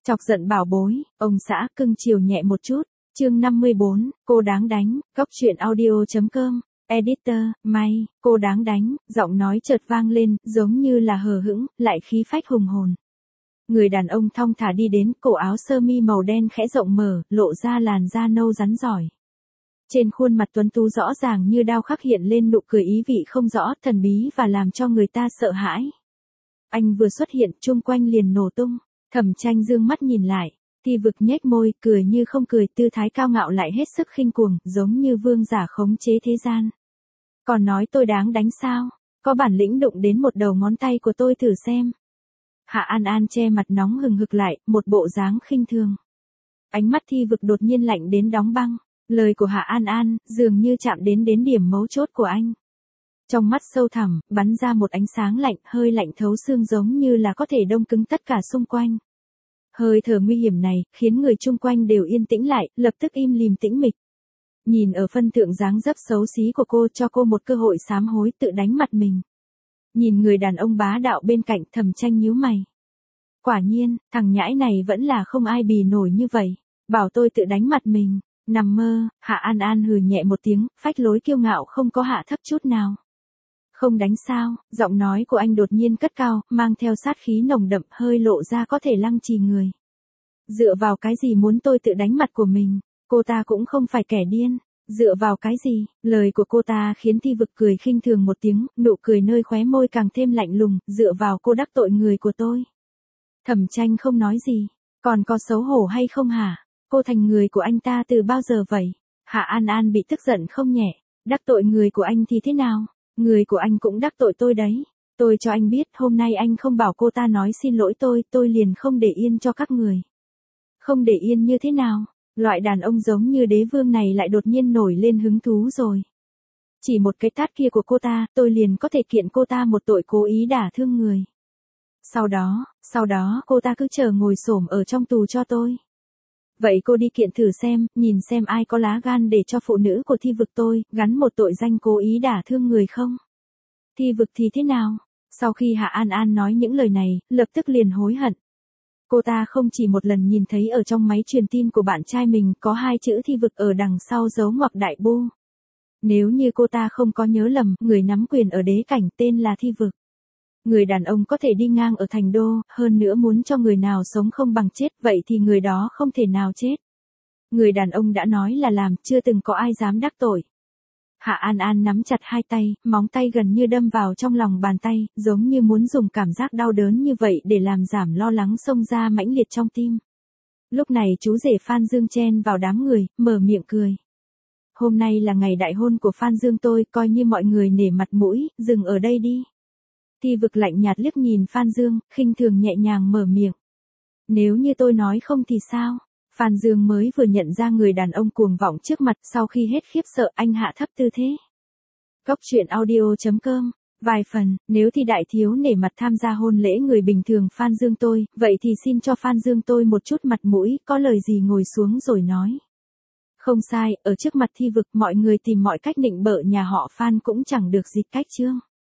Chọc giận bảo bối, ông xã cưng chiều nhẹ một chút. Chương 54, cô đáng đánh, góc truyện audio.com. Editor, May, cô đáng đánh, giọng nói chợt vang lên, giống như là hờ hững, lại khí phách hùng hồn. Người đàn ông thong thả đi đến, cổ áo sơ mi màu đen khẽ rộng mở, lộ ra làn da nâu rắn giỏi. Trên khuôn mặt tuấn tú rõ ràng như đao khắc hiện lên nụ cười ý vị không rõ, thần bí và làm cho người ta sợ hãi. Anh vừa xuất hiện, chung quanh liền nổ tung. Thẩm Tranh dương mắt nhìn lại, Thi Vực nhếch môi, cười như không cười, tư thái cao ngạo lại hết sức khinh cuồng, giống như vương giả khống chế thế gian. Còn nói tôi đáng đánh sao? Có bản lĩnh đụng đến một đầu ngón tay của tôi thử xem. Hạ An An che mặt nóng hừng hực lại, một bộ dáng khinh thường. Ánh mắt Thi Vực đột nhiên lạnh đến đóng băng. Lời của Hạ An An dường như chạm đến điểm mấu chốt của anh. Trong mắt sâu thẳm, bắn ra một ánh sáng lạnh, hơi lạnh thấu xương giống như là có thể đông cứng tất cả xung quanh. Hơi thở nguy hiểm này, khiến người chung quanh đều yên tĩnh lại, lập tức im lìm tĩnh mịch. Nhìn ở phân thượng dáng dấp xấu xí của cô, cho cô một cơ hội sám hối tự đánh mặt mình. Nhìn người đàn ông bá đạo bên cạnh, Thẩm Tranh nhíu mày. Quả nhiên, thằng nhãi này vẫn là không ai bì nổi như vậy. Bảo tôi tự đánh mặt mình. Nằm mơ, Hạ An An hừ nhẹ một tiếng, phách lối kiêu ngạo không có hạ thấp chút nào. Không đánh sao? Giọng nói của anh đột nhiên cất cao, mang theo sát khí nồng đậm, hơi lộ ra có thể lăng trì người. Dựa vào cái gì muốn tôi tự đánh mặt của mình? Cô ta cũng không phải kẻ điên. Dựa vào cái gì? Lời của cô ta khiến Thi Vực cười khinh thường một tiếng, nụ cười nơi khóe môi càng thêm lạnh lùng, dựa vào cô đắc tội người của tôi. Thẩm Tranh không nói gì. Còn có xấu hổ hay không hả? Cô thành người của anh ta từ bao giờ vậy? Hạ An An bị tức giận không nhẹ. Đắc tội người của anh thì thế nào? Người của anh cũng đắc tội tôi đấy. Tôi cho anh biết, hôm nay anh không bảo cô ta nói xin lỗi tôi liền không để yên cho các người. Không để yên như thế nào? Loại đàn ông giống như đế vương này lại đột nhiên nổi lên hứng thú rồi. Chỉ một cái tát kia của cô ta, tôi liền có thể kiện cô ta một tội cố ý đả thương người. Sau đó cô ta cứ chờ ngồi xổm ở trong tù cho tôi. Vậy cô đi kiện thử xem, nhìn xem ai có lá gan để cho phụ nữ của Thi Vực tôi gắn một tội danh cố ý đả thương người không? Thi Vực thì thế nào? Sau khi Hạ An An nói những lời này, lập tức liền hối hận. Cô ta không chỉ một lần nhìn thấy ở trong máy truyền tin của bạn trai mình có hai chữ Thi Vực ở đằng sau dấu ngoặc đại bu. Nếu như cô ta không có nhớ lầm, người nắm quyền ở đế cảnh tên là Thi Vực. Người đàn ông có thể đi ngang ở thành đô, hơn nữa muốn cho người nào sống không bằng chết, vậy thì người đó không thể nào chết. Người đàn ông đã nói là làm, chưa từng có ai dám đắc tội. Hạ An An nắm chặt hai tay, móng tay gần như đâm vào trong lòng bàn tay, giống như muốn dùng cảm giác đau đớn như vậy để làm giảm lo lắng xông ra mãnh liệt trong tim. Lúc này chú rể Phan Dương chen vào đám người, mở miệng cười. Hôm nay là ngày đại hôn của Phan Dương tôi, coi như mọi người nể mặt mũi, dừng ở đây đi. Thi Vực lạnh nhạt liếc nhìn Phan Dương, khinh thường nhẹ nhàng mở miệng. Nếu như tôi nói không thì sao? Phan Dương mới vừa nhận ra người đàn ông cuồng vọng trước mặt, sau khi hết khiếp sợ anh hạ thấp tư thế. Góc truyện audio.com. Vài phần, nếu thì đại thiếu nể mặt tham gia hôn lễ người bình thường Phan Dương tôi, vậy thì xin cho Phan Dương tôi một chút mặt mũi, có lời gì ngồi xuống rồi nói. Không sai, ở trước mặt Thi Vực mọi người tìm mọi cách nịnh bợ nhà họ Phan cũng chẳng được gì cách chương.